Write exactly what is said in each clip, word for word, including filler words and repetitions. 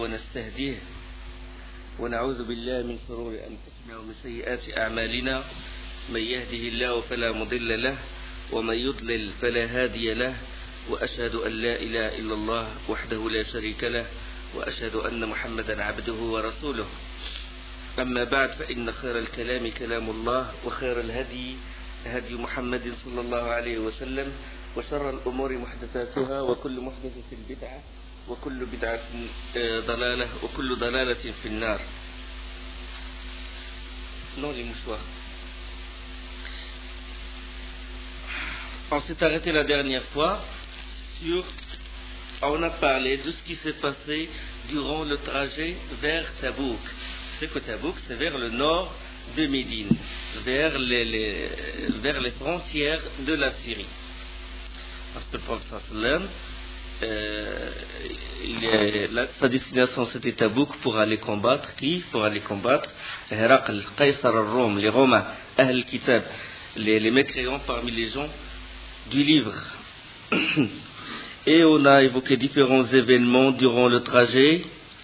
ونستهديه ونعوذ بالله من شرور أنفسنا ومن سيئات أعمالنا من يهده الله فلا مضل له ومن يضلل فلا هادي له وأشهد أن لا إله إلا الله وحده لا شريك له وأشهد أن محمدا عبده ورسوله. أما بعد فإن خير الكلام كلام الله وخير الهدي هدي محمد صلى الله عليه وسلم وشر الأمور محدثاتها وكل محدثة بدعة وكل بدعة ضلالة وكل ضلالة في النار. Non, les mouchoirs. On s'est arrêté la dernière fois sur... On a parlé de ce qui s'est passé durant le trajet vers Tabouk. C'est que Tabouk, c'est vers le nord de Médine, vers les, les, vers les frontières de la Syrie. Parce que le prophète sallam, euh, il est, la, sa destination c'était Tabouk pour aller combattre qui Pour aller combattre Héraql, Qaysar al-Rum, les Romains, Ahl Kitab, les, les mécréants parmi les gens du livre. Et on a évoqué différents événements durant le trajet.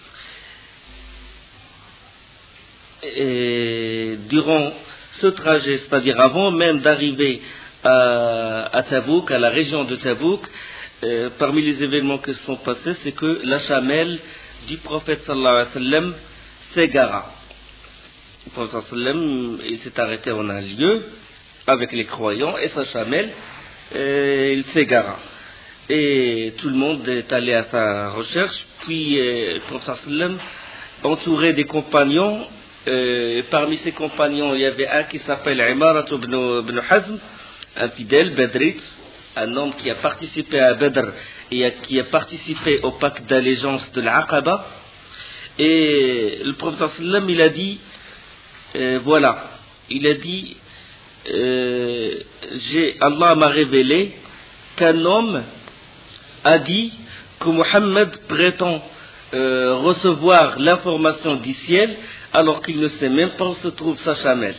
Et durant ce trajet, c'est-à-dire avant même d'arriver à, à Tabouk, à la région de Tabouk, euh, parmi les événements qui se sont passés, c'est que la chamelle du prophète sallallahu alayhi wa sallam s'égara. Le prophète sallallahu alayhi wa sallam, il s'est arrêté en un lieu avec les croyants et sa chamelle, euh, il s'égara. Et tout le monde est allé à sa recherche. Puis euh, le prophète sallallahu alayhi wa sallam, entouré des compagnons, Euh, parmi ses compagnons, il y avait un qui s'appelle Imarat ibn, ibn Hazm, un fidèle Badrit, un homme qui a participé à Badr et a, qui a participé au pacte d'allégeance de l'Aqaba. Et le prophète sallam, il a dit, euh, voilà, il a dit, euh, j'ai, Allah m'a révélé qu'un homme a dit que Mohammed prétend euh, recevoir l'information du ciel alors qu'il ne sait même pas où se trouve sa chamelle.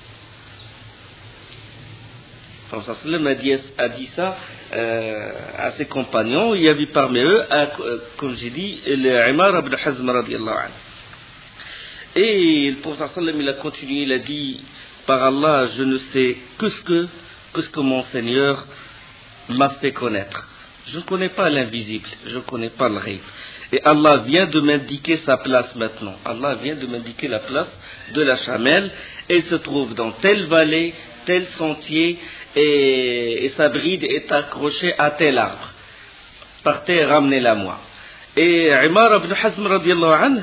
Le prophète sallam a dit, a dit ça euh, à ses compagnons. Il y avait parmi eux, à, euh, comme j'ai dit, le Imar ibn Hazm radiallahu anhu. Et le prophète sallam, il a continué, il a dit, par Allah, je ne sais que ce que, que, ce que mon Seigneur m'a fait connaître. Je ne connais pas l'invisible, je ne connais pas le rêve. Et Allah vient de m'indiquer sa place maintenant. Allah vient de m'indiquer la place de la chamelle. Elle se trouve dans telle vallée, tel sentier, et, et sa bride est accrochée à tel arbre. Partez, ramenez-la moi. Et Imar ibn Hazm radiallahu anhu,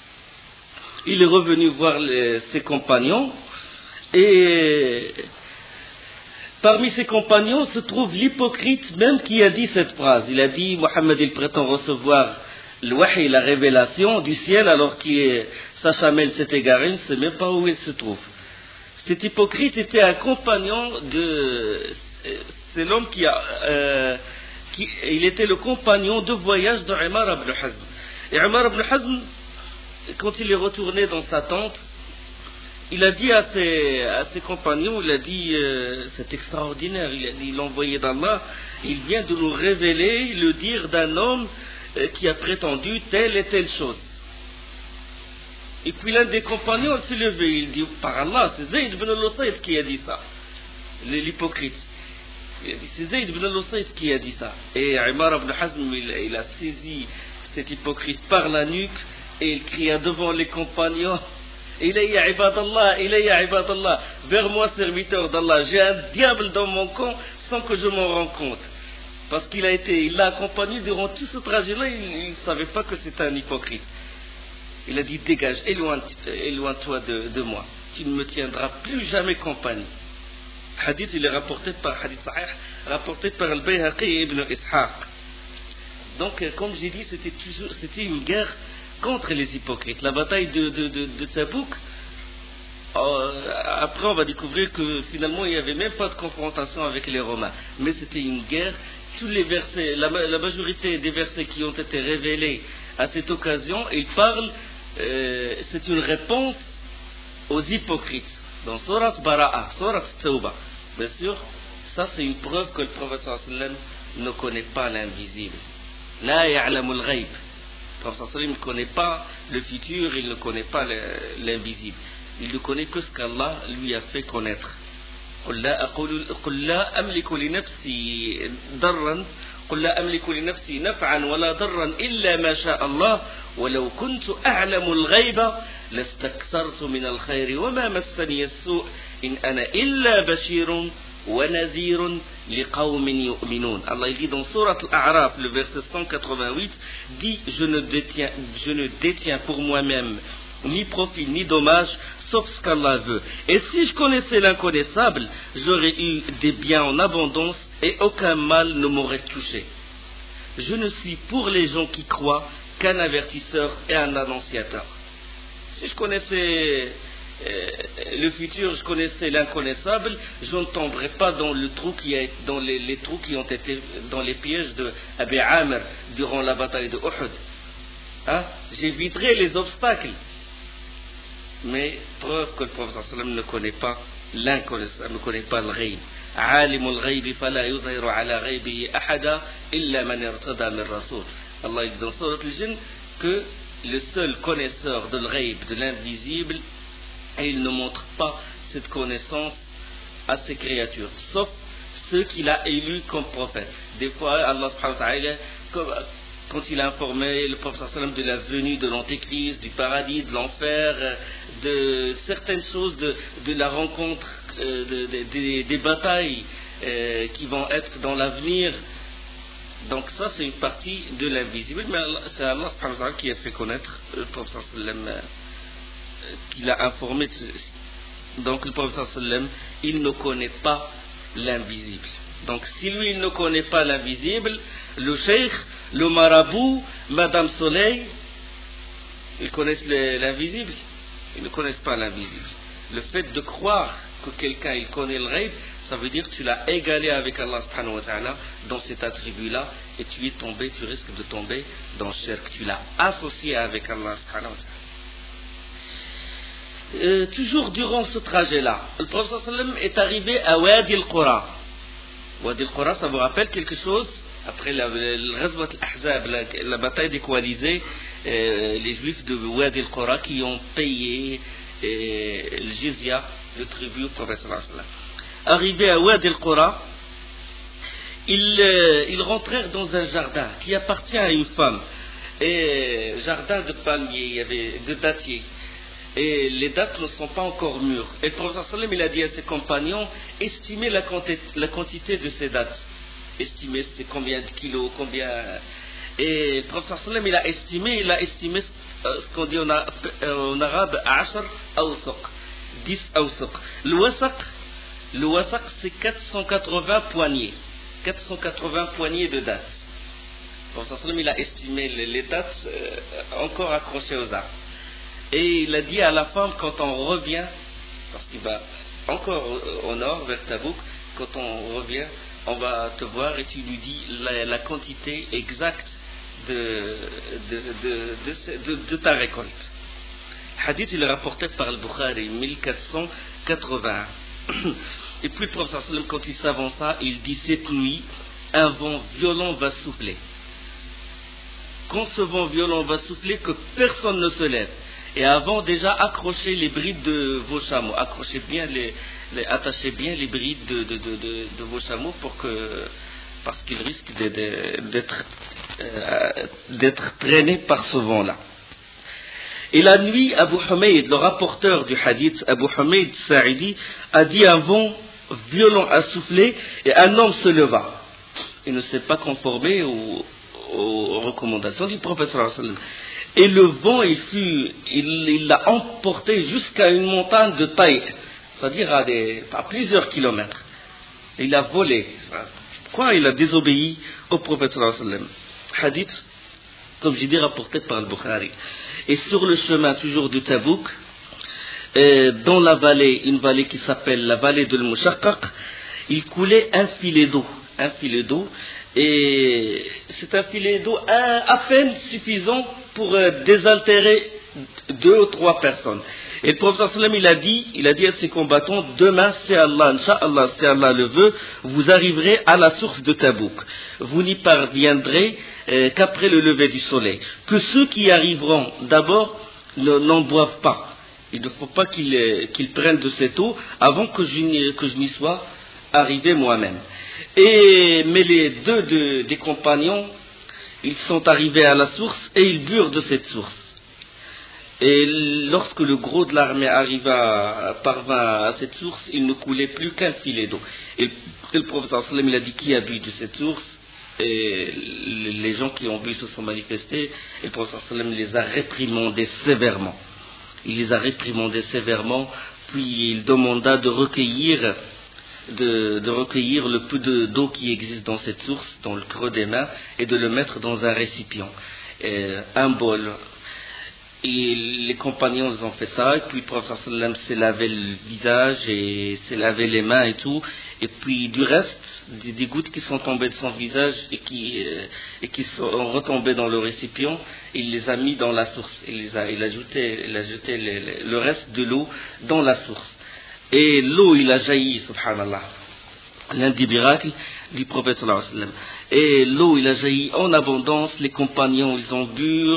il est revenu voir les, ses compagnons, et parmi ses compagnons se trouve l'hypocrite même qui a dit cette phrase. Il a dit, Mohammed il prétend recevoir le wahi, la révélation du ciel, alors que sa chamelle s'est égarée, il ne sait même pas où elle se trouve. Cet hypocrite était un compagnon de... C'est l'homme qui a... Euh, qui, il était le compagnon de voyage de Imar ibn Hazm. Et Imar ibn Hazm, quand il est retourné dans sa tente, il a dit à ses, à ses compagnons, il a dit, euh, c'est extraordinaire, il a dit, l'envoyé d'Allah, il vient de nous révéler le dire d'un homme qui a prétendu telle et telle chose. Et puis l'un des compagnons s'est levé, il dit, par Allah, c'est Zayd ibn al-Usayd qui a dit ça, l'hypocrite. Il a dit, c'est Zayd ibn al-Usayd qui a dit ça. Et Imar ibn Hazm, il, il a saisi cet hypocrite par la nuque et il cria devant les compagnons, Ilayya ibadallah, Ilayya ibadallah, vers moi serviteur d'Allah, j'ai un diable dans mon camp sans que je m'en rende compte. Parce qu'il a été, il l'a accompagné durant tout ce trajet-là, il ne savait pas que c'était un hypocrite. Il a dit, dégage, éloigne-toi éloigne de, de moi, tu ne me tiendras plus jamais compagnie. Hadith, il est rapporté par, hadith sahih, rapporté par Al-Bayhaqi et Ibn Ishaq. Donc, comme j'ai dit, c'était, toujours, c'était une guerre contre les hypocrites. La bataille de, de, de, de Tabouk, euh, après on va découvrir que finalement il n'y avait même pas de confrontation avec les Romains. Mais c'était une guerre. Tous les versets, la, la majorité des versets qui ont été révélés à cette occasion, ils parlent, euh, c'est une réponse aux hypocrites. Dans Surat Bara'a, Surat Tawbah, bien sûr, ça c'est une preuve que le prophète sallallahu alayhi wa sallam ne connaît pas l'invisible. La ya'lamu al-ghayb. Le prophète sallam ne connaît pas le futur, il ne connaît pas l'invisible. Il ne connaît que ce qu'Allah lui a fait connaître. قل لا أقول قل لا أملك لنفسي ضرا قل لا أملك لنفسي نفعا ولا ضرا إلا ما شاء الله ولو كنت أعلم الغيب لاستكثرت من الخير وما مسني السوء إن أنا إلا بشير ونذير لقوم يؤمنون. Allah dit dans Sourate Al-A'raf, le verset cent quatre-vingt-huit, dit je ne détiens, je ne détiens pour moi-même ni profit ni dommage, sauf ce qu'Allah veut. Et si je connaissais l'inconnaissable, j'aurais eu des biens en abondance et aucun mal ne m'aurait touché. Je ne suis pour les gens qui croient qu'un avertisseur et un annonciateur. Si je connaissais euh, le futur, je connaissais l'inconnaissable, je ne tomberais pas dans le trou qui a, dans les, les trous qui ont été dans les pièges de Abi Amr durant la bataille de Uhud. Hein? J'éviterais les obstacles. Mais preuve que le prophète sallam ne connaît pas l'inconnaissable, ne connaît pas le ghaib. Alimul ghaibi fala yuzhiru ala ghaibihi ahada illa man irtada min rasul. Allah dit dans Sourate Al-Jinn que le seul connaisseur de l'ghaib, de l'invisible, et il ne montre pas cette connaissance à ses créatures, sauf ceux qu'il a élus comme prophètes. Des fois, Allah subhanahu wa ta'ala, quand il a informé le prophète sallam de la venue de l'antéchrist, du paradis, de l'enfer, de certaines choses, de, de la rencontre, euh, de, de, de, des batailles euh, qui vont être dans l'avenir. Donc ça c'est une partie de l'invisible, mais c'est Allah subhanahu wa ta'ala qui a fait connaître le prophète sallam, euh, qui l'a informé. Donc le prophète sallam, il ne connaît pas l'invisible. Donc si lui il ne connaît pas l'invisible, le cheikh, le marabout, Madame Soleil, ils connaissent l'invisible, ils ne connaissent pas l'invisible. Le fait de croire que quelqu'un il connaît le ghaib, ça veut dire que tu l'as égalé avec Allah subhanahu wa ta'ala dans cet attribut-là, et tu es tombé, tu risques de tomber dans le shirk, tu l'as associé avec Allah subhanahu wa ta'ala. Euh, toujours durant ce trajet-là, le prophète sallam est arrivé à Wadi al-Qura. Wadi al-Qura, ça vous rappelle quelque chose? Après la, le Ghazwat al-Ahzab, la, la bataille des coalisés, euh, les juifs de Wadi al-Qura qui ont payé euh, le jizya, le tribut au prophète sallallahu alayhi wa sallam. Arrivés à Wadi al-Qura, ils, euh, ils rentrèrent dans un jardin qui appartient à une femme, et jardin de palmiers, il y avait de dattiers. Et les dattes ne sont pas encore mûres. Et le prophète sallam il a dit à ses compagnons, estimez la quantité, la quantité de ces dattes. Estimez c'est combien de kilos, combien. Et le prophète sallam il a estimé, il a estimé euh, ce qu'on dit en, en arabe, ashar awsaq, dix awsaq. Le wasaq, le wasaq c'est quatre cent quatre-vingts poignées, quatre cent quatre-vingts poignées de dattes. Le prophète sallam il a estimé les, les dattes euh, encore accrochées aux arbres. Et il a dit à la femme, quand on revient, parce qu'il va encore au nord, vers Tabouk, quand on revient, on va te voir et tu lui dis la, la quantité exacte de, de, de, de, de, de ta récolte. Hadith, il est rapporté par le Bukhari, mille quatre cent quatre-vingts. Et puis le prophète, quand il s'avança, il dit, cette nuit, un vent violent va souffler. Quand ce vent violent va souffler, que personne ne se lève. Et avant, déjà, accrochez les brides de vos chameaux. Accrochez bien les, les attachez bien les brides de, de, de, de, de vos chameaux pour que, parce qu'ils risquent d'être, euh, d'être traînés par ce vent-là. Et la nuit, Abu Humayd, le rapporteur du hadith, Abu Humayd Sa'idi, a dit un vent violent a soufflé et un homme se leva. Il ne s'est pas conformé aux, aux recommandations du prophète sallallahu alayhi wa sallam. Et le vent, il fut, il, il l'a emporté jusqu'à une montagne de taille, c'est-à-dire à, des, à plusieurs kilomètres. Il a volé. Pourquoi il a désobéi au prophète sallallahu alayhi wa sallam? Hadith, comme j'ai dit, rapporté par le Bukhari. Et sur le chemin, toujours du Tabouk, euh, dans la vallée, une vallée qui s'appelle la vallée de l'Mushaqqaq, il coulait un filet d'eau. Un filet d'eau. Et c'est un filet d'eau à, à peine suffisant pour euh, désaltérer deux ou trois personnes. Et le prophète sallam il a dit, il a dit à ses combattants, demain, si Allah, Inch'Allah, si Allah le veut, vous arriverez à la source de Tabouk. Vous n'y parviendrez euh, qu'après le lever du soleil. Que ceux qui y arriveront d'abord ne, n'en boivent pas. Il ne faut pas qu'ils, qu'ils prennent de cette eau avant que je n'y, que je n'y sois arrivé moi-même. Et, mais les deux de, des compagnons, ils sont arrivés à la source et ils burent de cette source. Et lorsque le gros de l'armée arriva, parvint à cette source, il ne coulait plus qu'un filet d'eau. Et, et le prophète sallam il a dit qui a bu de cette source? Et les gens qui ont bu se sont manifestés. Et le prophète sallam les a réprimandés sévèrement. Il les a réprimandés sévèrement, puis il demanda de recueillir, de, de recueillir le peu de, d'eau qui existe dans cette source, dans le creux des mains, et de le mettre dans un récipient, et un bol. Et les compagnons ils ont fait ça, et puis le prophète sallam s'est lavé le visage et s'est lavé les mains et tout, et puis du reste, des, des gouttes qui sont tombées de son visage et qui, euh, et qui sont retombées dans le récipient, il les a mis dans la source, il, les a, il a jeté, il a jeté les, les, le reste de l'eau dans la source. Et l'eau il a jailli, subhanallah, l'un des miracles du prophète sallallahu alayhi wa sallam. Et l'eau il a jailli en abondance, les compagnons ils ont bu.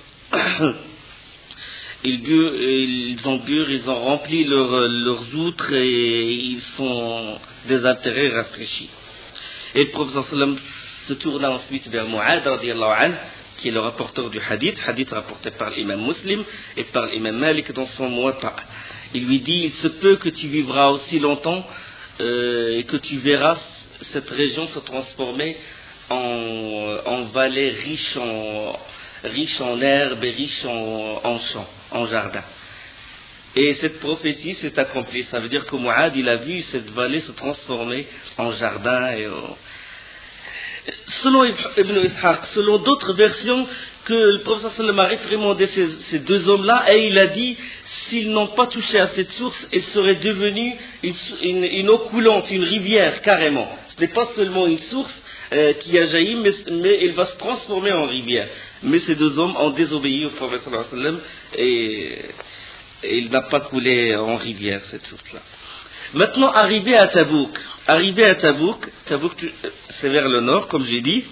Ils, burent, ils ont bu, ils ont rempli leur, leurs outres et ils sont désaltérés, rafraîchis. Et le prophète sallam se tourna ensuite vers Mu'ad radiyallahu anhu, qui est le rapporteur du hadith, hadith rapporté par l'imam Muslim et par l'imam Malik dans son Muwatta. Il lui dit, il se peut que tu vivras aussi longtemps euh, et que tu verras cette région se transformer en, en vallée riche en, riche en herbes et riche en, en champs, en jardins. Et cette prophétie s'est accomplie. Ça veut dire que Mu'ad, il a vu cette vallée se transformer en jardin. Et en... Selon Ibn Ishaq, selon d'autres versions, que le prophète sallam a réprimandé ces, ces deux hommes-là et il a dit, s'ils n'ont pas touché à cette source, elle serait devenue une, une, une eau coulante, une rivière carrément. Ce n'est pas seulement une source euh, qui a jailli, mais, mais elle va se transformer en rivière. Mais ces deux hommes ont désobéi au prophète sallallahu alayhi wa sallam et, et il n'a pas coulé en rivière cette source-là. Maintenant, arrivé à Tabouk, arrivé à Tabouk, Tabouk c'est vers le nord, comme j'ai dit,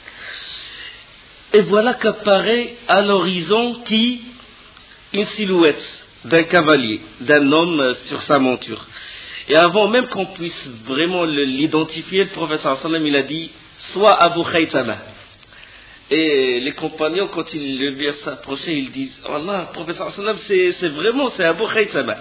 et voilà qu'apparaît à l'horizon qui une silhouette d'un cavalier, d'un homme sur sa monture. Et avant même qu'on puisse vraiment l'identifier, le prophète sallallahu alayhi wa sallam, il a dit, soit Abu Khaythama. Et les compagnons, quand ils le virent s'approcher, ils disent, Allah, le prophète sallallahu alayhi wa sallam, c'est, c'est vraiment, c'est Abu Khaythama.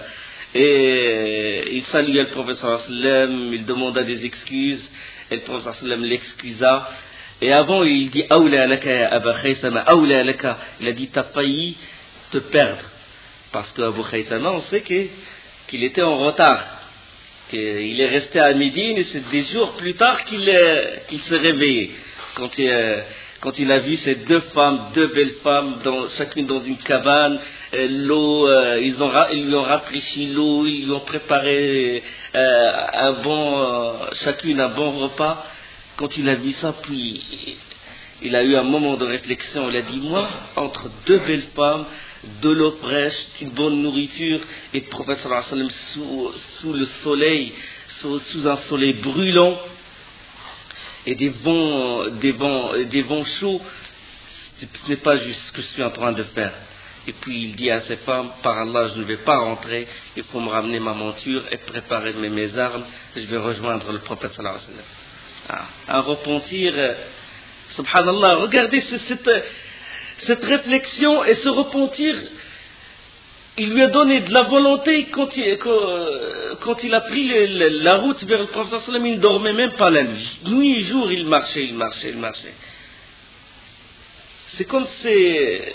Et il saluait le prophète sallallahu alayhi wa sallam, il demanda des excuses, et le prophète sallallahu alayhi wa sallam l'excusa. Et avant, il dit, Awla laka ya Abu Khaythama, Awla laka. Il a dit, t'as failli te perdre. Parce qu'Abu Khaythama, on sait que, qu'il était en retard. Qu'il est resté à Médine et c'est des jours plus tard qu'il, est, qu'il s'est réveillé. Quand il, quand il a vu ces deux femmes, deux belles femmes, dans, chacune dans une cabane, l'eau, euh, ils, ont, ils lui ont rafraîchi l'eau, ils lui ont préparé euh, un bon, euh, chacune un bon repas. Quand il a vu ça, puis il a eu un moment de réflexion, il a dit, moi, entre deux belles femmes, de l'eau fraîche, une bonne nourriture, et le prophète sallallahu alayhi wa sallam sous, sous le soleil, sous, sous un soleil brûlant, et des vents, des vents, des vents chauds, ce n'est pas juste ce que je suis en train de faire. Et puis il dit à ses femmes, par Allah, je ne vais pas rentrer, il faut me ramener ma monture et préparer mes, mes armes, je vais rejoindre le prophète sallallahu alayhi wa sallam. Ah, un repentir, euh, subhanallah, regardez ce, cette, cette réflexion et ce repentir, il lui a donné de la volonté quand il, quand, quand il a pris le, le, la route vers le prophète sallallahu alayhi wa sallam, il ne dormait même pas la nuit. Nuit et jour, il marchait, il marchait, il marchait. C'est comme si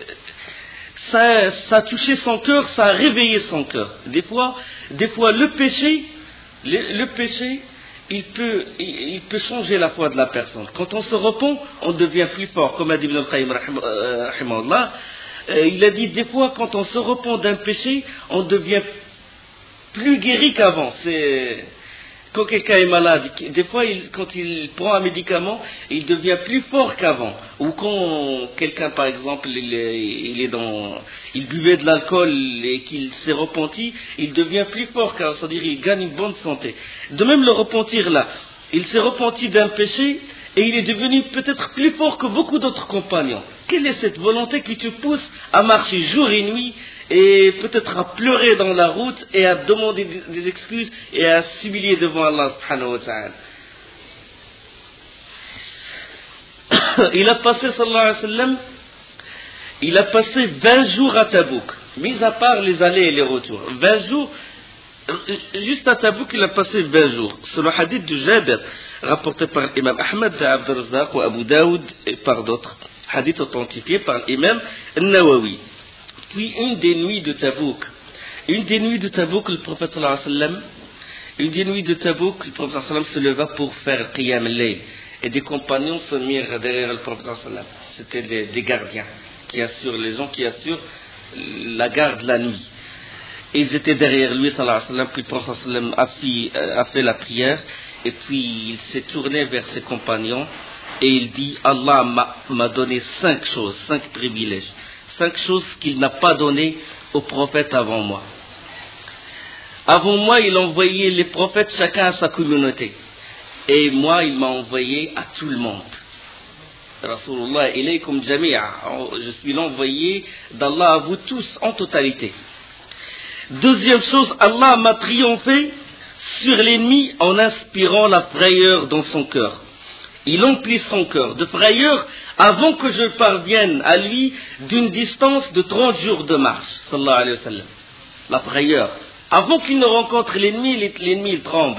ça, ça a touché son cœur, ça a réveillé son cœur. Des fois, des fois le péché, le, le péché, il peut, il, il peut changer la foi de la personne. Quand on se repent, on devient plus fort. Comme a dit Ibn al-Qayyim, rahimahullah, euh, il a dit des fois, quand on se repent d'un péché, on devient plus guéri qu'avant. C'est quand quelqu'un est malade, des fois, il, quand il prend un médicament, il devient plus fort qu'avant. Ou quand quelqu'un, par exemple, il est, il est dans, il buvait de l'alcool et qu'il s'est repenti, il devient plus fort qu'avant, c'est-à-dire il gagne une bonne santé. De même, le repentir là, il s'est repenti d'un péché et il est devenu peut-être plus fort que beaucoup d'autres compagnons. Quelle est cette volonté qui te pousse à marcher jour et nuit et peut-être à pleurer dans la route et à demander des excuses et à s'humilier devant Allah subhanahu wa ta'ala. Il a passé, sallallahu alayhi wa sallam, il a passé vingt jours à Tabouk, mis à part les allées et les retours. vingt jours, juste à Tabouk, il a passé vingt jours. C'est le hadith de Jabir, rapporté par l'imam Ahmed, Abd al-Razzaq ou Abu Daoud et par d'autres. Hadith authentifié par l'imam Nawawi. Puis une des nuits de Tabouk, une des nuits de Tabouk, le prophète sallallahu alayhi wa sallam, une des nuits de Tabouk, le prophète sallallahu alayhi wa sallam se leva pour faire Qiyam al-Layl. Et des compagnons se mirent derrière le prophète sallallahu alayhi wa sallam. C'était des, des gardiens qui assurent, les gens qui assurent la garde la nuit. Et ils étaient derrière lui sallallahu alayhi wa sallam, puis le prophète sallallahu alayhi wa sallam a fait, a fait la prière, et puis il s'est tourné vers ses compagnons, et il dit, Allah m'a, m'a donné cinq choses, cinq privilèges. Cinq choses qu'il n'a pas données aux prophètes avant moi. Avant moi, il envoyait les prophètes chacun à sa communauté. Et moi, il m'a envoyé à tout le monde. Rasulullah ilaykum jami'a. Je suis l'envoyé d'Allah à vous tous en totalité. Deuxième chose, Allah m'a triomphé sur l'ennemi en inspirant la frayeur dans son cœur. Il emplit son cœur de frayeur avant que je parvienne à lui d'une distance de trente jours de marche. Sallallahu alayhi wa sallam. La frayeur. Avant qu'il ne rencontre l'ennemi, l'ennemi il tremble.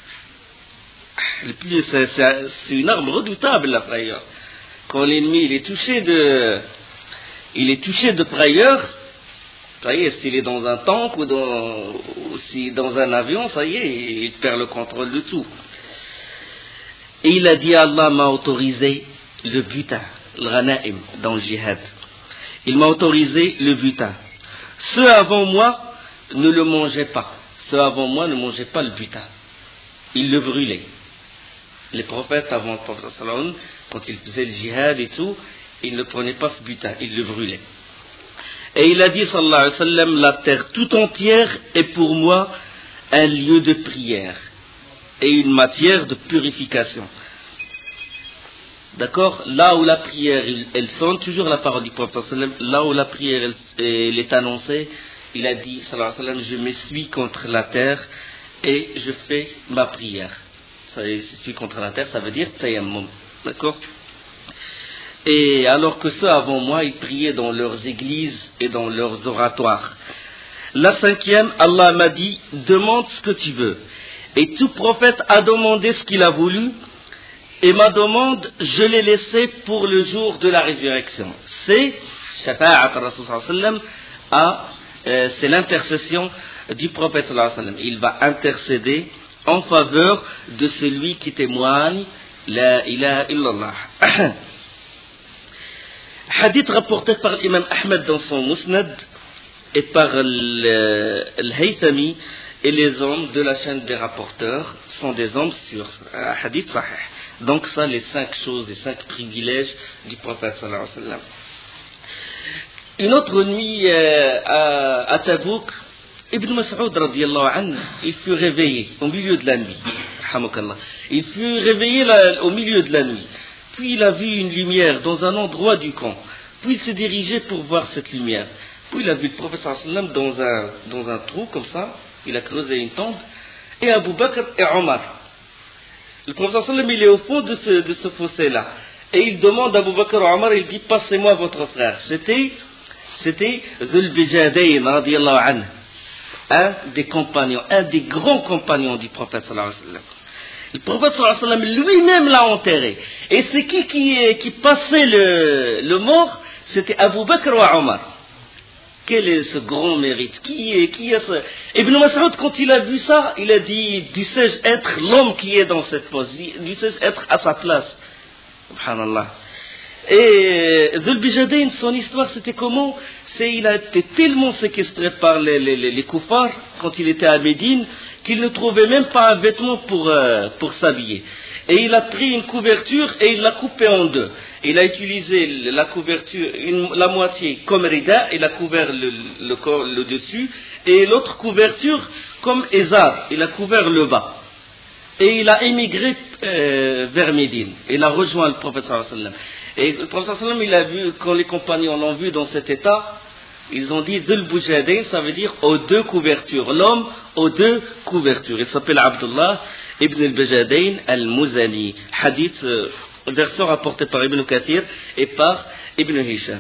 C'est, c'est, c'est une arme redoutable, la frayeur. Quand l'ennemi il est touché de, il est touché de frayeur, ça y est, s'il est dans un tank ou dans, ou si dans un avion, ça y est, il perd le contrôle de tout. Et il a dit, Allah m'a autorisé le butin, le ghanaim, dans le djihad. Il m'a autorisé le butin. Ceux avant moi ne le mangeaient pas. Ceux avant moi ne mangeaient pas le butin. Ils le brûlaient. Les prophètes avant le prophète sallallahu, quand ils faisaient le djihad et tout, ils ne prenaient pas ce butin, ils le brûlaient. Et il a dit, sallallahu alayhi wa sallam, la terre tout entière est pour moi un lieu de prière et une matière de purification. D'accord? Là où la prière, elle sonne, toujours la parole du prophète sallallahu alayhi wa sallam, là où la prière, elle, elle est annoncée, il a dit, sallallahu alayhi wa sallam, je m'essuie contre la terre et je fais ma prière. Ça, s'essuie contre la terre, ça veut dire tayammum. D'accord? Et alors que ceux avant moi, ils priaient dans leurs églises et dans leurs oratoires. La cinquième, Allah m'a dit, demande ce que tu veux. Et tout prophète a demandé ce qu'il a voulu, et ma demande, je l'ai laissée pour le jour de la résurrection. C'est, shafa'at Rasul sallallahu alayhi wa sallam, à, euh, c'est l'intercession du prophète sallallahu alayhi wa sallam. Il va intercéder en faveur de celui qui témoigne la ilaha illallah. Hadith rapporté par l'imam Ahmed dans son Musnad et par Al-Haythami et les hommes de la chaîne des rapporteurs sont des hommes sur un hadith sahih. Donc ça, les cinq choses, les cinq privilèges du prophète sallallahu alayhi wa sallam. Une autre nuit euh, à, à Tabouk, Ibn Mas'ud radiyallahu anhu, il fut réveillé au milieu de la nuit. Il fut réveillé là, au milieu de la nuit. Puis il a vu une lumière dans un endroit du camp. Puis il s'est dirigé pour voir cette lumière. Puis il a vu le prophète sallam dans un, dans un trou comme ça. Il a creusé une tombe. Et Abu Bakr et Omar. Le prophète sallam il est au fond de ce, de ce fossé-là. Et il demande à Abu Bakr et Omar, il dit, passez-moi votre frère. C'était, c'était Zul Bijadayn radiyallahu anhu. Un des compagnons, un des grands compagnons du prophète sallallahu alayhi wa sallam. Le prophète sallallahu alayhi wa sallam lui-même l'a enterré. Et c'est qui qui, qui passait le, le mort? C'était Abu Bakr ou Omar. Quel est ce grand mérite? Qui est, qui est ce... Ibn Mas'ud, quand il a vu ça, il a dit, dussé-je être l'homme qui est dans cette pose? Dussé-je être à sa place? Subhanallah. Et Dhul Bijadayn, son histoire, c'était comment? C'est il a été tellement séquestré par les, les, les, les koufars quand il était à Médine qu'il ne trouvait même pas un vêtement pour, euh, pour s'habiller. Et il a pris une couverture et il l'a coupée en deux. Il a utilisé la couverture, une, la moitié comme rida, il a couvert le, le corps, le dessus, et l'autre couverture comme Ezar, il a couvert le bas. Et il a émigré euh, vers Médine. Il a rejoint le prophète sallallahu alayhi wa sallam. Et le prophète sallallahu alayhi wa sallam, il a vu, quand les compagnons l'ont vu dans cet état, ils ont dit Dhul Bijadayn, ça veut dire aux deux couvertures. L'homme aux deux couvertures. Il s'appelle Abdullah ibn al-Bijadayn al-Muzani. Hadith, euh, version rapportée par Ibn Kathir et par Ibn Hisham.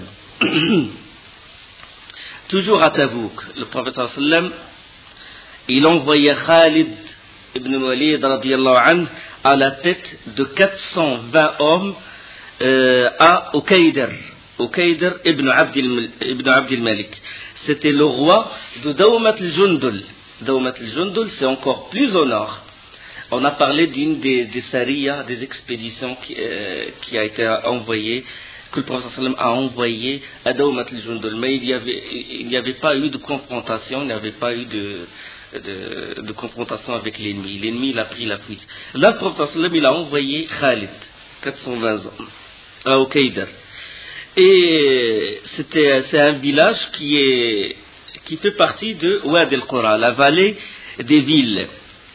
Toujours à Tabouk, le prophète sallallahu alayhi wa sallam, il envoyait Khalid ibn Walid radiyallahu anhu à la tête de quatre cent vingt hommes euh, à Uqaydir. Uqaydir ibn Abdil, ibn Abdil Malik. C'était le roi de Dawmat al-Jundul. Dawmat al-Jundul, c'est encore plus au nord. On a parlé d'une des, des sariyas, des expéditions qui, euh, qui a été envoyée, que le prophète sallam a envoyé à Dawmat al-Jundul. Mais il n'y avait, il n'y avait pas eu de confrontation, il n'y avait pas eu de, de, de confrontation avec l'ennemi. L'ennemi, il a pris la fuite. Là, le prophète sallam, il a envoyé Khalid, quatre cent vingt hommes, à Uqaydir. Et c'était, c'est un village qui, est, qui fait partie de Wad al-Qura, la vallée des villes.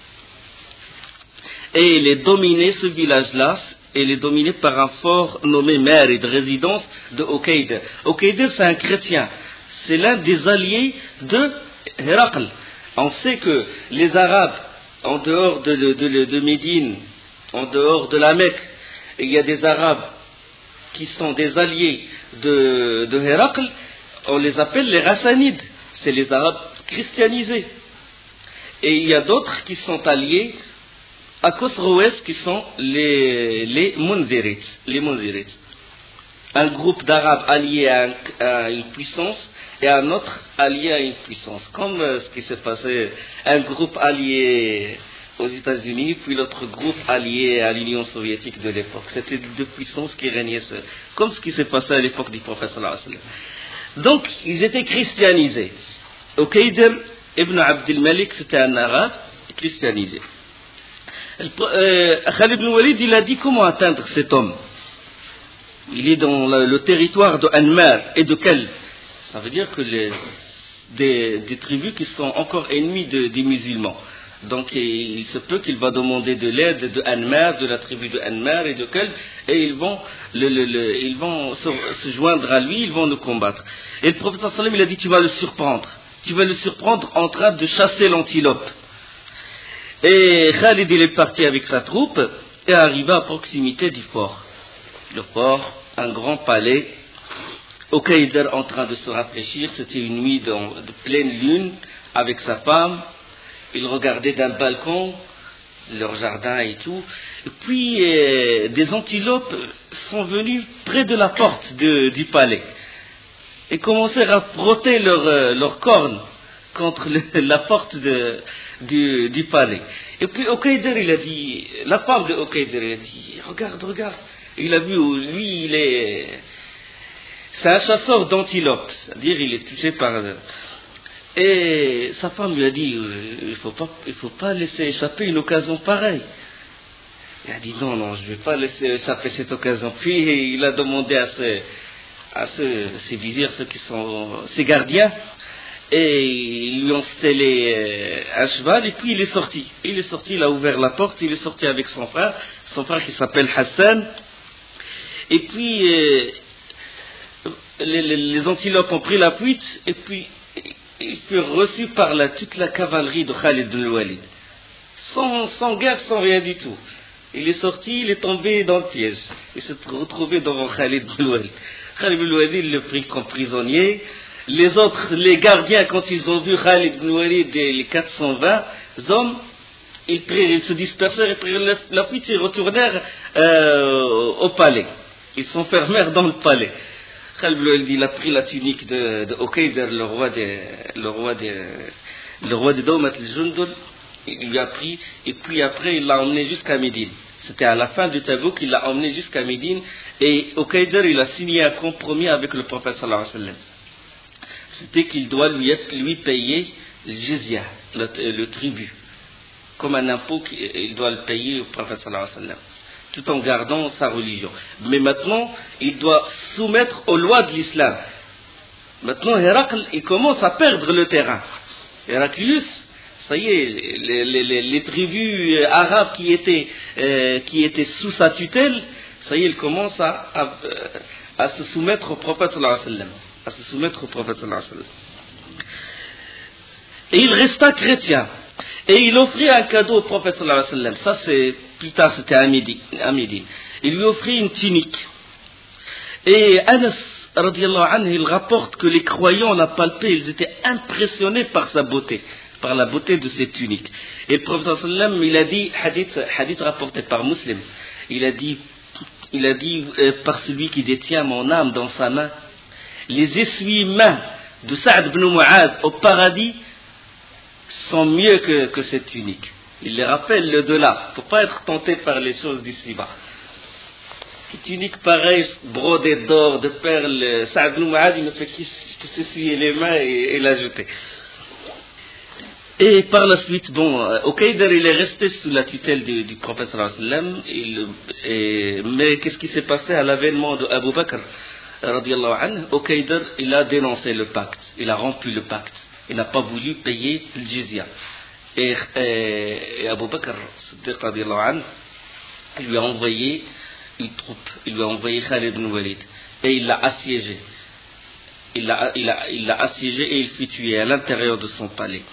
Et il est dominé, ce village-là, il est dominé par un fort nommé maire et de résidence de Uqaydir. Uqaydir, c'est un chrétien. C'est l'un des alliés de Héracl. On sait que les Arabes, en dehors de, de, de, de Médine, en dehors de la Mecque, il y a des Arabes qui sont des alliés de, de Héracl, on les appelle les Hassanides, c'est les Arabes christianisés. Et il y a d'autres qui sont alliés à Khosroès, qui sont les, les Munzirites, les Munzirites. Un groupe d'Arabes alliés à, un, à une puissance et un autre allié à une puissance. Comme euh, ce qui s'est passé, un groupe allié aux États-Unis, puis l'autre groupe allié à l'Union soviétique de l'époque. C'était deux puissances qui régnaient, comme ce qui s'est passé à l'époque du prophète sallallahu alayhi wa sallam. Donc, ils étaient christianisés. Uqaydir ibn Abdil Malik, c'était un arabe christianisé. Euh, Khalid ibn Walid, il a dit comment atteindre cet homme. Il est dans le, le territoire de Anmar et de Kalb. Ça veut dire que les, des, des tribus qui sont encore ennemies de, des musulmans. Donc il se peut qu'il va demander de l'aide de Anmar, de la tribu de Anmar et de Kalb, et ils vont, le, le, le, ils vont se, se joindre à lui, ils vont nous combattre. Et le prophète sallallahu alayhi wa sallam, il a dit, tu vas le surprendre. Tu vas le surprendre en train de chasser l'antilope. Et Khalid, il est parti avec sa troupe et arriva à proximité du fort. Le fort, un grand palais. Uqaydir en train de se rafraîchir, c'était une nuit de, de pleine lune avec sa femme. Ils regardaient d'un balcon leur jardin et tout. Et puis euh, des antilopes sont venues près de la porte de, du palais et commencèrent à frotter leurs euh, leur cornes contre le, la porte de, du, du palais. Et puis Uqaydir, il a dit, la femme de Uqaydir, il a dit, regarde, regarde. Il a vu, lui, il est, c'est un chasseur d'antilopes, c'est-à-dire il est touché par. Et sa femme lui a dit, il ne faut pas, il faut pas laisser échapper une occasion pareille. Il a dit, non, non, je ne vais pas laisser échapper cette occasion. Puis il a demandé à ses, à ses, ses vizirs, ceux qui sont ses gardiens, et ils lui ont scellé un cheval, et puis il est sorti. Il est sorti, il a ouvert la porte, il est sorti avec son frère, son frère qui s'appelle Hassan. Et puis euh, les, les, les antilopes ont pris la fuite, et puis ils furent reçus par la, toute la cavalerie de Khalid ibn Walid. Sans, sans guerre, sans rien du tout. Il est sorti, il est tombé dans le piège. Il s'est retrouvé devant Khalid ibn Walid. Khalid ibn Walid le prit comme prisonnier. Les autres, les gardiens, quand ils ont vu Khalid ibn Walid et les quatre cent vingt hommes, ils, prirent, ils se dispersèrent, ils prirent la fuite et retournèrent euh, au palais. Ils s'enfermèrent dans le palais. Khalid ibn Walid, il a pris la tunique de, de Uqaydir, le roi de, le roi de, le roi de Dawmat al-Jundul. Il lui a pris, et puis après, il l'a emmené jusqu'à Médine. C'était à la fin du Tabouk qu'il l'a emmené jusqu'à Médine et Uqaydir il a signé un compromis avec le prophète sallallahu alayhi wa sallam. C'était qu'il doit lui, lui payer le jizya, le, le tribut, comme un impôt qu'il doit le payer au prophète sallallahu alayhi wa sallam, tout en gardant sa religion. Mais maintenant, il doit soumettre aux lois de l'islam. Maintenant, Héracle, il commence à perdre le terrain. Héraclius, ça y est, les, les, les tribus arabes qui étaient, euh, qui étaient sous sa tutelle, ça y est, il commence à, à, à se soumettre au prophète sallallahu alayhi wa sallam. À se soumettre au prophète sallallahu alayhi wa sallam. Et il resta chrétien. Et il offrit un cadeau au prophète sallallahu alayhi wa sallam. Ça, c'est, plus tard, c'était à Médine. Il lui offrit une tunique. Et Anas, radiallahu anhu, il rapporte que les croyants l'a palpé, ils étaient impressionnés par sa beauté, par la beauté de cette tunique. Et le prophète sallallahu alayhi wa sallam, il a dit, hadith, hadith rapporté par Muslim, il a dit, il a dit euh, par celui qui détient mon âme dans sa main, les essuie-mains de Saad ibn Mu'adh au paradis sont mieux que, que cette tunique. Il les rappelle le delà. Il ne faut pas être tenté par les choses d'ici-bas. Une tunique pareille, brodée d'or, de perles, Saad ibn Mu'adh, il ne fait que s'essuyer les mains et, et la jeter. Et par la suite, bon, Uqaydir, il est resté sous la tutelle du, du prophète sallallahu alayhi wa sallam. Il, et, mais qu'est-ce qui s'est passé à l'avènement d'Abu Bakr radiallahu anhu? Uqaydir, il a dénoncé le pacte. Il a rompu le pacte. Il n'a pas voulu payer le jizya. Et, et, et Abu Bakr Siddiq radiallahu anhu, il lui a envoyé une troupe. Il lui a envoyé Khalid ibn Walid. Et il l'a assiégé. Il l'a, il l'a, il l'a assiégé et il fut tué à l'intérieur de son palais.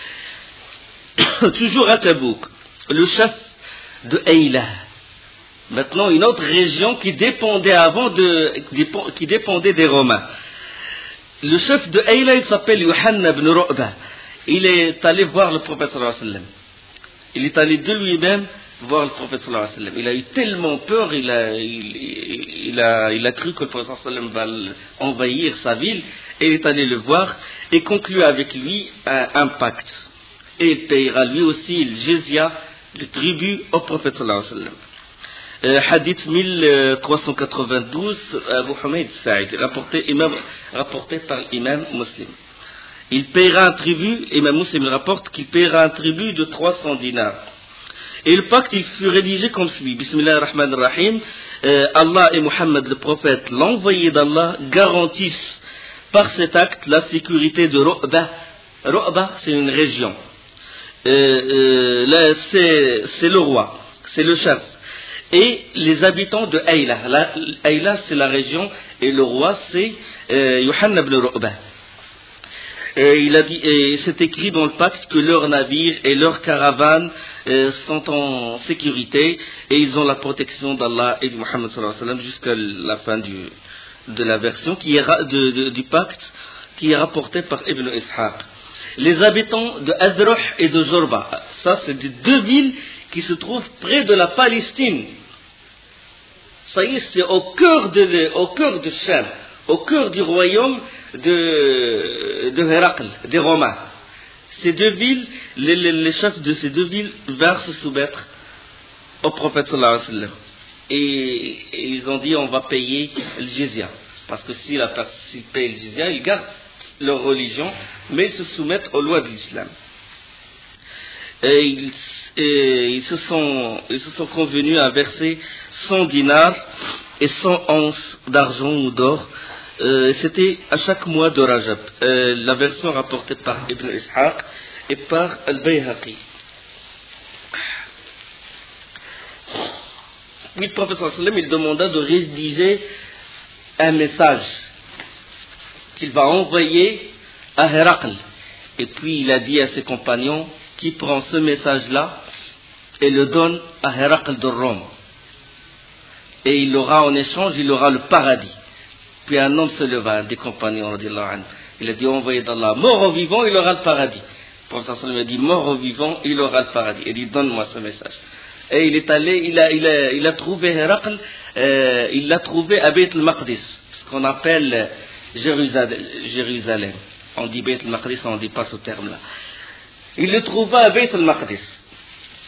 Toujours à Tabouk, le chef de Ayla. Maintenant, une autre région qui dépendait avant de, qui dépendait des Romains. Le chef de Ayla, il s'appelle Yuhanna ibn Ru'ba. Il est allé voir le prophète sallallahu alayhi wa sallam. Il est allé de lui-même voir le prophète sallallahu alayhi wa sallam. Il a eu tellement peur, il a, il, il a, il a cru que le prophète sallallahu alayhi wa sallam va envahir sa ville. Et il est allé le voir et conclut avec lui un, un pacte. Et il payera lui aussi le jizya, le tribut au prophète sallallahu alayhi wa sallam. Euh, hadith mille trois cent quatre-vingt-douze, Abu Humayd Sa'id, rapporté, imam, rapporté par l'imam Muslim. Il paiera un tribut, l'imam Muslim rapporte qu'il paiera un tribut de trois cents dinars. Et le pacte, il fut rédigé comme suit. Bismillah ar-Rahman ar-Rahim. Euh, Allah et Muhammad, le prophète, l'envoyé d'Allah, garantissent par cet acte la sécurité de Ru'ba. Ru'ba, c'est une région. Euh, euh, là, c'est, c'est le roi, c'est le chef. Et les habitants de Ayla. La, Ayla, c'est la région, et le roi, c'est euh, Yuhanna ibn Ru'ba. Et il a dit, et c'est écrit dans le pacte que leurs navires et leurs caravanes euh, sont en sécurité, et ils ont la protection d'Allah et de Muhammad sallallahu alayhi wa sallam jusqu'à la fin du, de la version qui est, de, de, du pacte qui est rapporté par Ibn Ishaq. Les habitants de Azruh et de Jorba, ça c'est des deux villes qui se trouvent près de la Palestine. Ça y est, c'est au cœur de, au cœur de Cham, au cœur du royaume de, de Héracle, des Romains. Ces deux villes, les, les, les chefs de ces deux villes vinrent se soumettre au prophète sallallahu alayhi wa sallam. Et, et ils ont dit on va payer le jizya. Parce que si la personne paye le jizya, ils gardent leur religion, mais ils se soumettent aux lois de l'islam. Et ils, et ils, se sont, ils se sont convenus à verser cent dinars et cent onces d'argent ou d'or. Euh, c'était à chaque mois de Rajab. Euh, la version rapportée par Ibn Ishaq et par Al-Bayhaqi. Puis le prophète sallallahu alayhi wa sallam, il demanda de rédiger un message qu'il va envoyer à Héracle. Et puis il a dit à ses compagnons qui prend ce message-là et le donne à Héracle de Rome. Et il aura en échange, il aura le paradis. Puis un homme se leva, un des compagnons, il a dit envoyé d'Allah, mort ou vivant, il aura le paradis. Le prophète sallallahu alayhi wa sallam a dit mort ou vivant, il aura le paradis. Il dit donne-moi ce message. Et il est allé, il a, il a, il a trouvé Héracle, euh, il l'a trouvé à Beit al-Maqdis, ce qu'on appelle Jérusalem. On dit Beit al-Maqdis, on ne dit pas ce terme-là. Il le trouva à Beit al-Maqdis.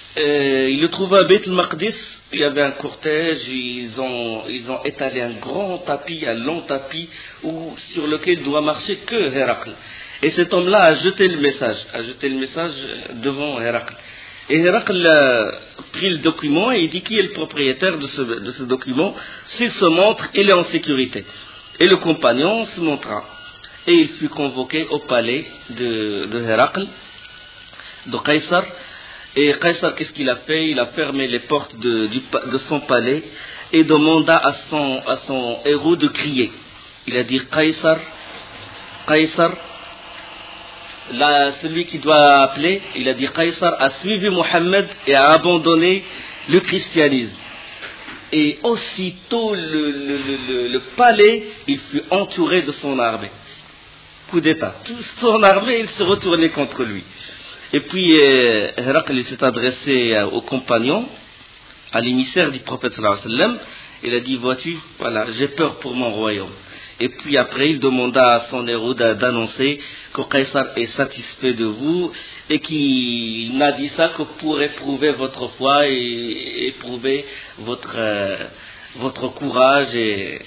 Euh, il le trouva à Beit al-Maqdis, il y avait un cortège, ils ont, ils ont étalé un grand tapis, un long tapis, où, sur lequel doit marcher que Héracle. Et cet homme-là a jeté le message, a jeté le message devant Héracle. Et Héracle a pris le document et il dit qui est le propriétaire de ce, de ce document. S'il se montre, il est en sécurité. Et le compagnon se montra. Et il fut convoqué au palais de, de Héracle, de Qaysar. Et Qaysar, qu'est-ce qu'il a fait? Il a fermé les portes de, du, de son palais et demanda à son, à son héros de crier. Il a dit Qaysar, Qaysar, là, celui qui doit appeler, il a dit Qaysar a suivi Mohammed et a abandonné le christianisme. Et aussitôt le, le, le, le palais, il fut entouré de son armée. Coup d'état. Toute son armée, il se retournait contre lui. Et puis, euh, Héracle s'est adressé euh, aux compagnons, à l'émissaire du prophète sallallahu alayhi wa sallam. Il a dit, vois-tu, voilà, j'ai peur pour mon royaume. Et puis après, il demanda à son héros d'annoncer que Qaysar est satisfait de vous et qu'il n'a dit ça que pour éprouver votre foi et éprouver votre, euh, votre courage. Et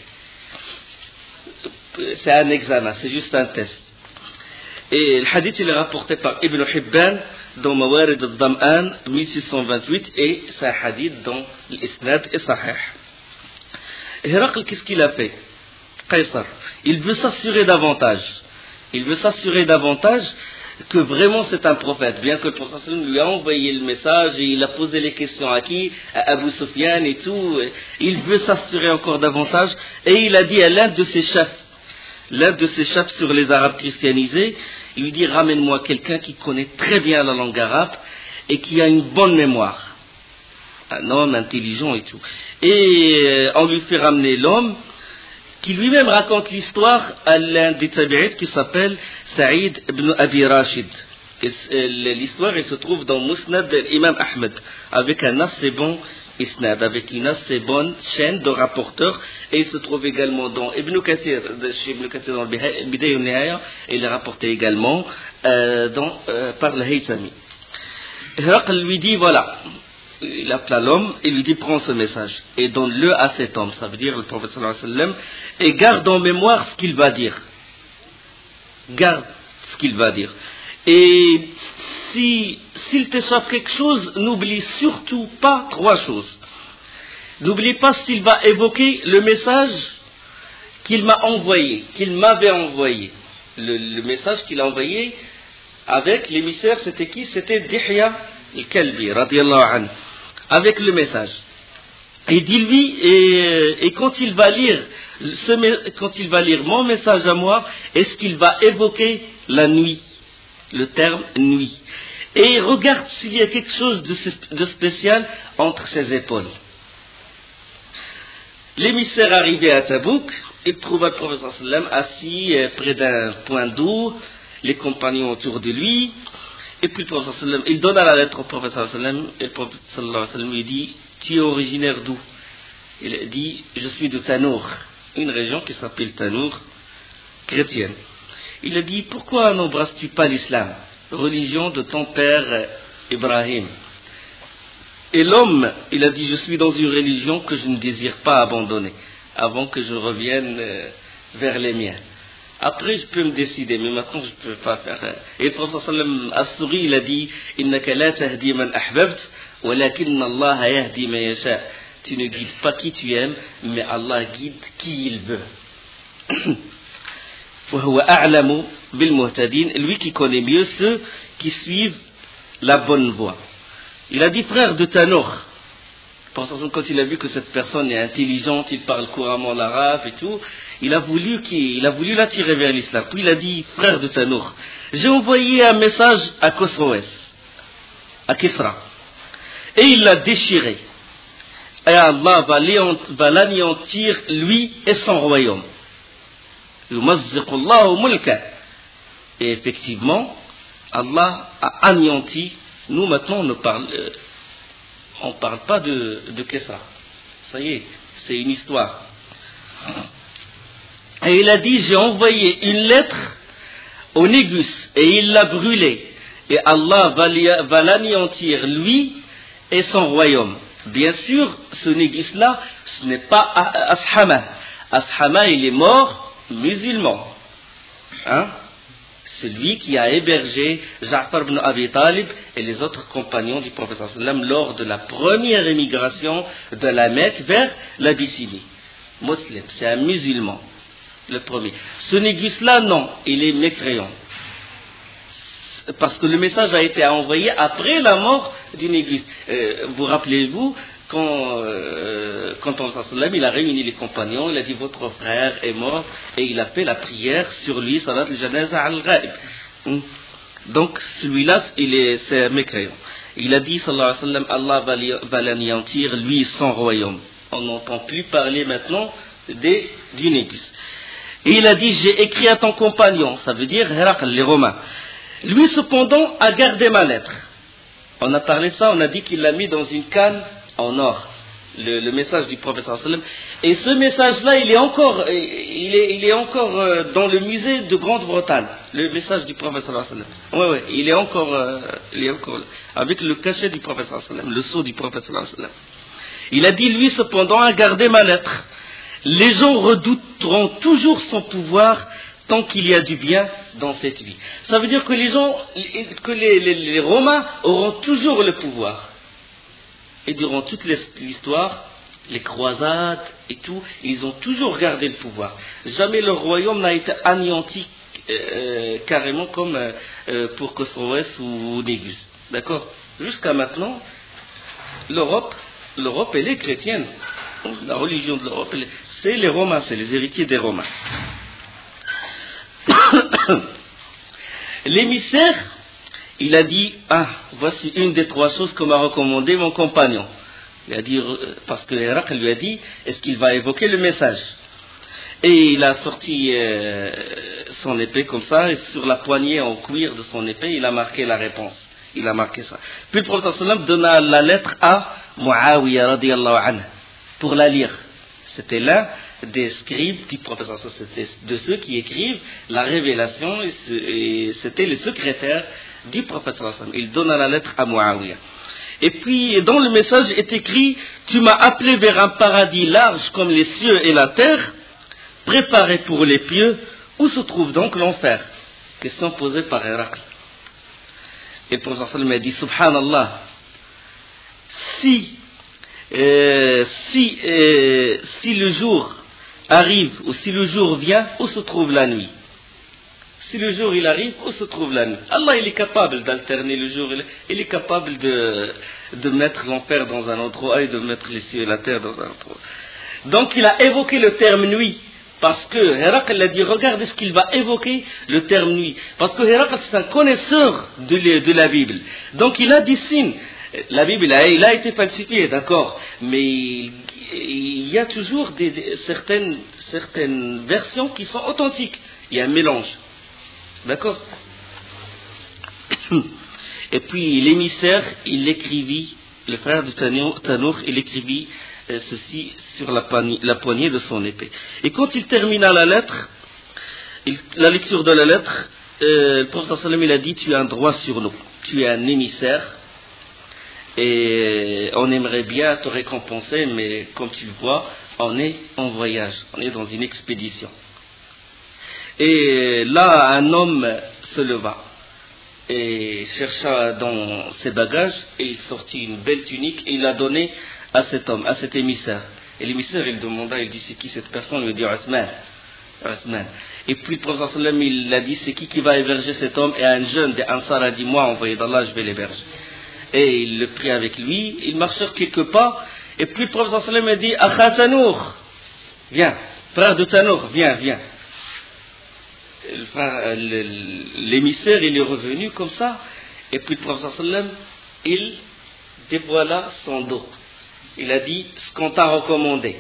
c'est un examen, c'est juste un test. Et le hadith il est rapporté par Ibn Hibban dans Mawarid al-Dam'an mille six cent vingt-huit et c'est un hadith dont l'isnad est sahih. Héracle, qu'est-ce qu'il a fait? Qaysar, il veut s'assurer davantage. Il veut s'assurer davantage que vraiment c'est un prophète, bien que le prophète lui a envoyé le message et il a posé les questions à qui? À Abu Sufyan et tout. Il veut s'assurer encore davantage et il a dit à l'un de ses chefs, l'un de ses chefs sur les Arabes christianisés, il lui dit ramène-moi quelqu'un qui connaît très bien la langue arabe et qui a une bonne mémoire. Un homme intelligent et tout. Et on lui fait ramener l'homme qui lui-même raconte l'histoire à l'un des tabi'id qui s'appelle Saïd ibn Abi Rashid. L'histoire elle se trouve dans Musnad de l'imam Ahmed avec un assez bon isnad, avec une assez bonne chaîne de rapporteurs, et il se trouve également dans Ibn Kathir, chez Ibn Kathir dans le Bidaya al-Nihaya, et il est rapporté également euh, dans, euh, par le Haythami. Héracle lui dit voilà, il appela l'homme et lui dit prends ce message et donne-le à cet homme, ça veut dire le prophète sallallahu alayhi wa sallam, et garde en mémoire ce qu'il va dire. Garde ce qu'il va dire. Et si, s'il t'échappe quelque chose, n'oublie surtout pas trois choses. N'oublie pas s'il va évoquer le message qu'il m'a envoyé, qu'il m'avait envoyé. Le, le message qu'il a envoyé avec l'émissaire, c'était qui? C'était Dihya al-Kalbi, radiyallahu anhu, avec le message. Et dis-lui, et, et quand il va lire, ce, quand il va lire mon message à moi, est-ce qu'il va évoquer la nuit? Le terme nuit. Et regarde s'il y a quelque chose de, de spécial entre ses épaules. L'émissaire arrivé à Tabouk, il trouva le prophète sallam assis près d'un point d'eau, les compagnons autour de lui, et puis le prophète sallam, il donna la lettre au prophète sallam, et le prophète sallam lui dit, tu es originaire d'où? Il dit, je suis de Tanour, une région qui s'appelle Tanour, chrétienne. Il a dit, pourquoi n'embrasses-tu pas l'islam, religion de ton père Ibrahim? Et l'homme, il a dit, je suis dans une religion que je ne désire pas abandonner, avant que je revienne vers les miens. Après, je peux me décider, mais maintenant, je ne peux pas faire. Et le prophète sallam a souri, il a dit, innaka la tahdi man ahbabt, walakin Allah yahdi man yasha. Tu ne guides pas qui tu aimes, mais Allah guide qui il veut. Lui qui connaît mieux ceux qui suivent la bonne voie. Il a dit frère de Tanour. Quand il a vu que cette personne est intelligente, il parle couramment l'arabe et tout, il a voulu qu'il a voulu l'attirer vers l'islam. Puis il a dit frère de Tanour, j'ai envoyé un message à Khosroès, à Kisra, et il l'a déchiré. Et Allah va l'anéantir lui et son royaume. Et effectivement, Allah a anéanti. Nous maintenant on ne parle, euh, on parle pas de, de Kisra. Ça y est, c'est une histoire. Et il a dit, j'ai envoyé une lettre au Négus et il l'a brûlée. Et Allah va, va l'anéantir lui et son royaume. Bien sûr, ce négus-là, ce n'est pas Ashama. Ashama, il est mort musulman. Hein? Celui qui a hébergé Ja'far ibn Abi Talib et les autres compagnons du prophète sallam lors de la première émigration de la Mecque vers l'Abyssinie. Muslim, c'est un musulman, le premier. Ce négus-là, non, il est mécréant. Parce que le message a été envoyé après la mort du négus. Euh, vous rappelez-vous, quand, euh, quand on sallam, il a réuni les compagnons, il a dit votre frère est mort, et il a fait la prière sur lui, salat al-janaza al-ghaib. Donc celui-là, il est, c'est mécréant. Il a dit, sallallahu alayhi wa sallam, Allah va, va l'anéantir, lui, son royaume. On n'entend plus parler maintenant des, du négus. Et il a dit, j'ai écrit à ton compagnon, ça veut dire Héracl, les Romains. Lui, cependant, a gardé ma lettre. On a parlé de ça, on a dit qu'il l'a mis dans une canne en or, le, le message du prophète sallallahu alayhi wa sallam. Et ce message-là, il est encore, il est, il est encore dans le musée de Grande-Bretagne, le message du prophète sallallahu alayhi wa sallam. Oui, oui, il est encore, il est encore là, avec le cachet du prophète sallallahu alayhi wa sallam, le sceau du prophète sallallahu alayhi wa sallam. Il a dit, lui, cependant, a gardé ma lettre. Les gens redouteront toujours son pouvoir tant qu'il y a du bien dans cette vie. Ça veut dire que les gens, que les, les, les Romains auront toujours le pouvoir. Et durant toute l'histoire, les croisades et tout, ils ont toujours gardé le pouvoir. Jamais leur royaume n'a été anéanti euh, carrément comme euh, pour Khosroès ou Négus. D'accord ? Jusqu'à maintenant, l'Europe, l'Europe, elle est chrétienne. La religion de l'Europe, c'est les Romains, c'est les héritiers des Romains. L'émissaire, il a dit, ah, voici une des trois choses que m'a recommandé mon compagnon. Il a dit, parce que Héracl lui a dit, est-ce qu'il va évoquer le message? Et il a sorti euh, son épée comme ça, et sur la poignée en cuir de son épée, il a marqué la réponse. Il a marqué ça. Puis le prophète sallam donna la lettre à Muawiya radiyallahu anhu pour la lire. C'était l'un des scribes du prophète sallam, c'était de ceux qui écrivent la révélation, et c'était le secrétaire du prophète sallam. Il donna la lettre à Muawiya. Et puis, dans le message est écrit, tu m'as appelé vers un paradis large comme les cieux et la terre, préparé pour les pieux, où se trouve donc l'enfer? Question posée par Héracl. Et le prophète sallam a dit, subhanallah, si, euh, si, euh, si le jour arrive, ou si le jour vient, où se trouve la nuit? Si le jour il arrive, où se trouve la nuit? Allah il est capable d'alterner le jour, il est capable de, de mettre l'enfer dans un endroit et de mettre les cieux et la terre dans un endroit. Donc il a évoqué le terme nuit, parce que Héracl a dit, regardez ce qu'il va évoquer, le terme nuit. Parce que Héracl c'est un connaisseur de, les, de la Bible. Donc il a dit signe. La Bible il a, il a été falsifiée, d'accord, mais il, il y a toujours des, des, certaines, certaines versions qui sont authentiques. Il y a un mélange. D'accord. Et puis l'émissaire, il écrivit, le frère de Tanour, il écrivit euh, ceci sur la poignée, la poignée de son épée. Et quand il termina la lettre, il, la lecture de la lettre, euh, le prophète sallam il a dit, tu as un droit sur nous, tu es un émissaire, et on aimerait bien te récompenser, mais comme tu le vois, on est en voyage, on est dans une expédition. Et là, un homme se leva et chercha dans ses bagages et il sortit une belle tunique et il l'a donnée à cet homme, à cet émissaire. Et l'émissaire, il demanda, il dit, c'est qui cette personne? Il lui dit, Othman. Othman. Et puis le prophète sallam, il a dit, c'est qui qui va héberger cet homme? Et un jeune des Ansar a dit, moi, envoyé d'Allah, je vais l'héberger. Et il le prit avec lui, ils marchèrent quelques pas, et puis le prophète sallam a dit, Akha Tanour, viens, frère de Tanour, viens, viens. L'émissaire il est revenu comme ça et puis le prophète sallam il dévoila son dos, il a dit ce qu'on t'a recommandé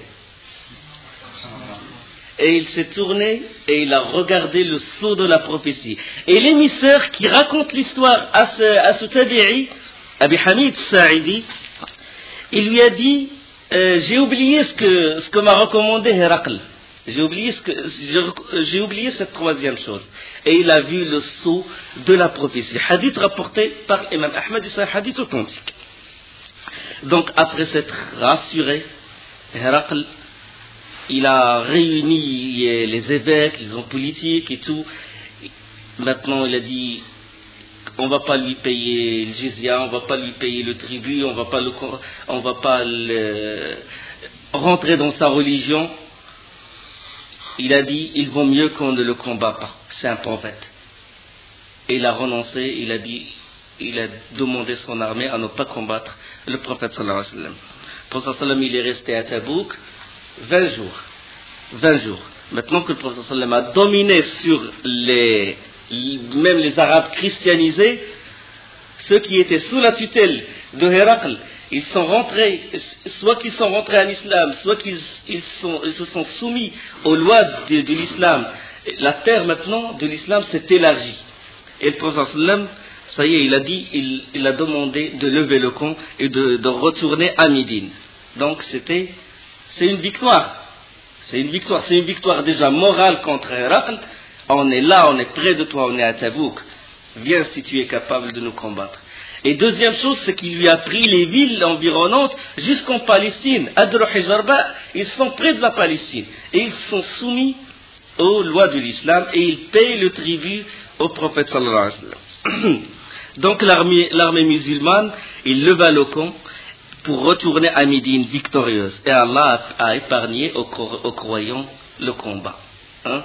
et il s'est tourné et il a regardé le sceau de la prophétie. Et l'émissaire qui raconte l'histoire à ce, à ce tabi'i, Abi Hamid Sa'idi, il lui a dit euh, j'ai oublié ce que, ce que m'a recommandé Héracl. J'ai oublié, ce que, j'ai oublié cette troisième chose. Et il a vu le sceau de la prophétie. Hadith rapporté par Imam Ahmad, c'est un hadith authentique. Donc après s'être rassuré, Héracle, il a réuni les évêques, les hommes politiques et tout. Maintenant il a dit, on ne va pas lui payer le jizya, on ne va pas lui payer le tribut, on ne va pas, le, on va pas le, rentrer dans sa religion. Il a dit, il vaut mieux qu'on ne le combat pas, c'est un prophète. Et il a renoncé, il a dit, il a demandé son armée à ne pas combattre le prophète sallallahu alayhi wa sallam. Le prophète sallallahu alayhi wa sallam, il est resté à Tabouk vingt jours. vingt jours. Maintenant que le prophète sallallahu alayhi wa sallam a dominé sur les, même les Arabes christianisés, ceux qui étaient sous la tutelle de Héracle, ils sont rentrés, soit qu'ils sont rentrés en islam, soit qu'ils ils sont, ils se sont soumis aux lois de, de l'islam. La terre maintenant de l'islam s'est élargie. Et le prophète sallallahu alayhi wa sallam, ça y est, il a dit, il, il a demandé de lever le camp et de, de retourner à Médine. Donc c'était, c'est une victoire. C'est une victoire. C'est une victoire déjà morale contre Héracle. On est là, on est près de toi, on est à Tabouk. Viens si tu es capable de nous combattre. Et deuxième chose, c'est qu'il lui a pris les villes environnantes jusqu'en Palestine. Adr et Jarba, ils sont près de la Palestine. Et ils sont soumis aux lois de l'islam et ils payent le tribut au prophète sallallahu alayhi wa sallam. Donc l'armée, l'armée musulmane, il leva le camp pour retourner à Médine victorieuse. Et Allah a, a épargné aux, aux croyants le combat. Hein?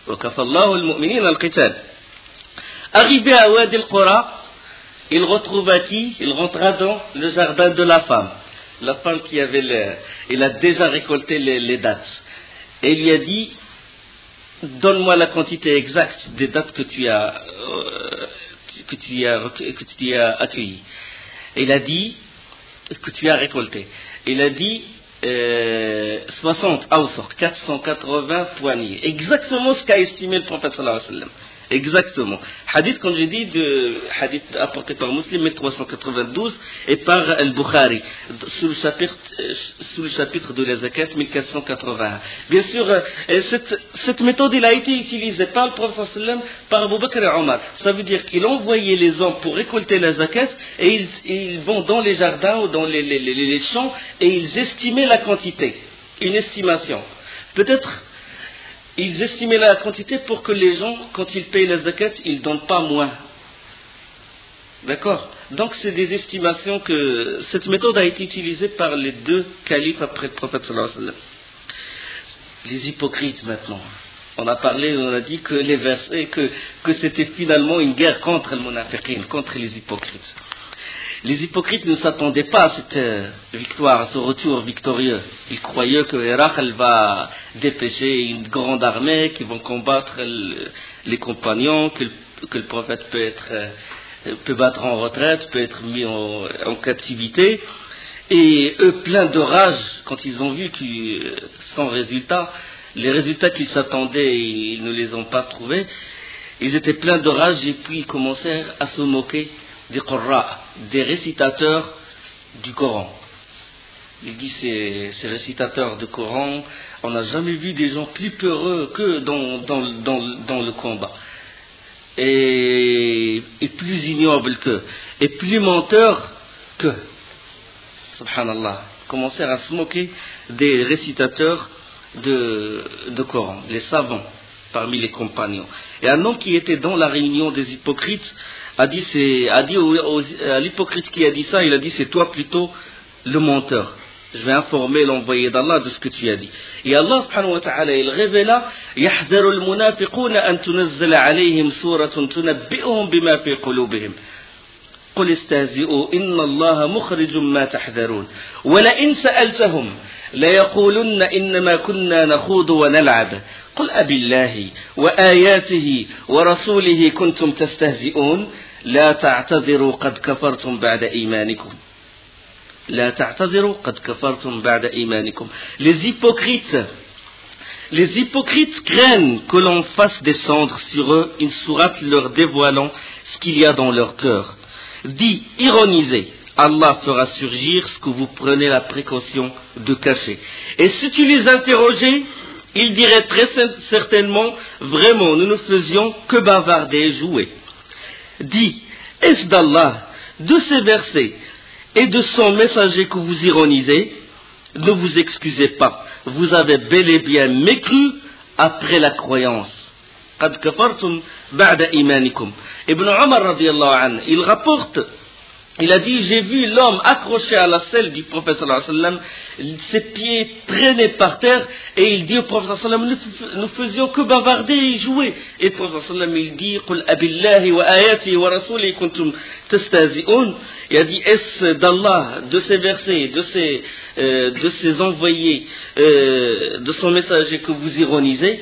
Arrivé à Wadi al-Qura, il retrouva qui? Il rentra dans le jardin de la femme. La femme qui avait le, il a déjà récolté les, les dattes. Et il lui a dit, donne-moi la quantité exacte des dattes que tu as, euh, que tu as, que tu as accueillies. Et il a dit, que tu as récolté. Il a dit, euh, soixante awsaq, quatre cent quatre-vingts poignées. Exactement ce qu'a estimé le prophète sallallahu alayhi wa sallam. Exactement. Hadith, comme j'ai dit, de hadith apporté par Muslim mille trois cent quatre-vingt-douze et par Al-Bukhari, sous le chapitre, sous le chapitre de la zakat mille quatre cent quatre-vingt-un. Bien sûr, cette, cette méthode, elle a été utilisée par le prophète sallam, par Abu Bakr et Omar. Ça veut dire qu'il envoyait les hommes pour récolter la zakat et ils, ils vont dans les jardins ou dans les, les, les, les champs et ils estimaient la quantité. Une estimation. Peut-être ils estimaient la quantité pour que les gens, quand ils payent la zakat, ils ne donnent pas moins. D'accord? Donc c'est des estimations que cette méthode a été utilisée par les deux califes après le prophète sallallahu alayhi wa sallam. Les hypocrites maintenant. On a parlé, on a dit que les versets, que, que c'était finalement une guerre contre le munafiqin, contre les hypocrites. Les hypocrites ne s'attendaient pas à cette victoire, à ce retour victorieux. Ils croyaient que Héracle va dépêcher une grande armée qui vont combattre le, les compagnons, que le, que le prophète peut être, peut battre en retraite, peut être mis en, en captivité. Et eux, pleins de rage, quand ils ont vu qu'ils, sans résultat, les résultats qu'ils s'attendaient, ils ne les ont pas trouvés, ils étaient pleins de rage et puis ils commencèrent à se moquer des Qurra, des récitateurs du Coran. Il dit ces, ces récitateurs du Coran, on n'a jamais vu des gens plus peureux que dans, dans, dans, dans le combat. Et, et plus ignobles qu'eux. Et plus menteurs qu'eux. Subhanallah. Commencèrent à se moquer des récitateurs de, de Coran, les savants parmi les compagnons. Et un homme qui était dans la réunion des hypocrites a dit, c'est, a dit au, au, à l'hypocrite qui a dit ça, il a dit c'est toi plutôt le menteur. Je vais informer l'envoyé d'Allah de ce que tu as dit. Et Allah subhanahu wa ta'ala, il révéla يحذر المنافقون أن تنزل عليهم سورة تنبئهم بما في قلوبهم قل استهزئوا إن الله مخرج ما تحذرون ولئن سألتهم ليقولن إنما كنا نخوض ونلعب قل أبالله وآياته ورسوله كنتم تستهزئون لا تعتذروا قد كفرتم بعد إيمانكم لا تعتذروا قد كفرتم بعد إيمانكم. Les hypocrites, les hypocrites craignent que l'on fasse descendre sur eux une sourate leur dévoilant ce qu'il y a dans leur cœur. Dis, ironisez, Allah fera surgir ce que vous prenez la précaution de cacher. Et si tu les interrogeais, ils diraient très certainement, vraiment, nous ne faisions que bavarder et jouer. Dis, est-ce d'Allah, de ces versets, et de son messager que vous ironisez, ne vous excusez pas. Vous avez bel et bien mécru après la croyance. قد كفرتم بعد إيمانكم. Ibn Omar radiallahu anhu, il rapporte, il a dit, j'ai vu l'homme accroché à la selle du prophète sallallahu alayhi wa sallam, ses pieds traînés par terre, et il dit au prophète sallallahu alayhi wa sallam, nous faisions que bavarder et jouer. Et le prophète sallallahu alayhi wa sallam, il dit, قل أبالله وآياته ورسوله كنتم تستهزئون. Il a dit, est-ce d'Allah, de ses versets, de ses, euh, de ses envoyés, euh, de son messager que vous ironisez?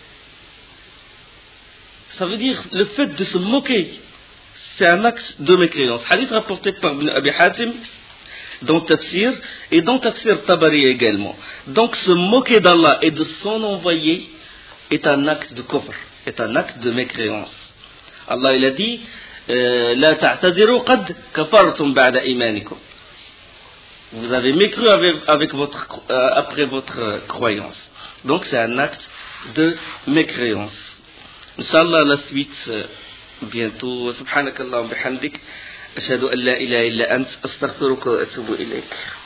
Ça veut dire le fait de se moquer. C'est un acte de mécréance. Hadith rapporté par Ibn Abi Hatim dans Tafsir et dans Tafsir Tabari également. Donc se moquer d'Allah et de son envoyé est un acte de kufr, est un acte de mécréance. Allah il a dit La ta'tadiru qad kafartum ba'da imanikum. Vous avez mécru avec, avec votre, euh, après votre croyance. Donc c'est un acte de mécréance. Inch'Allah la suite bientôt. Subhanakallah wa bihamdik. Ashhadu an la ilaha illa ant. Astaghfiruka wa atubu ilayk.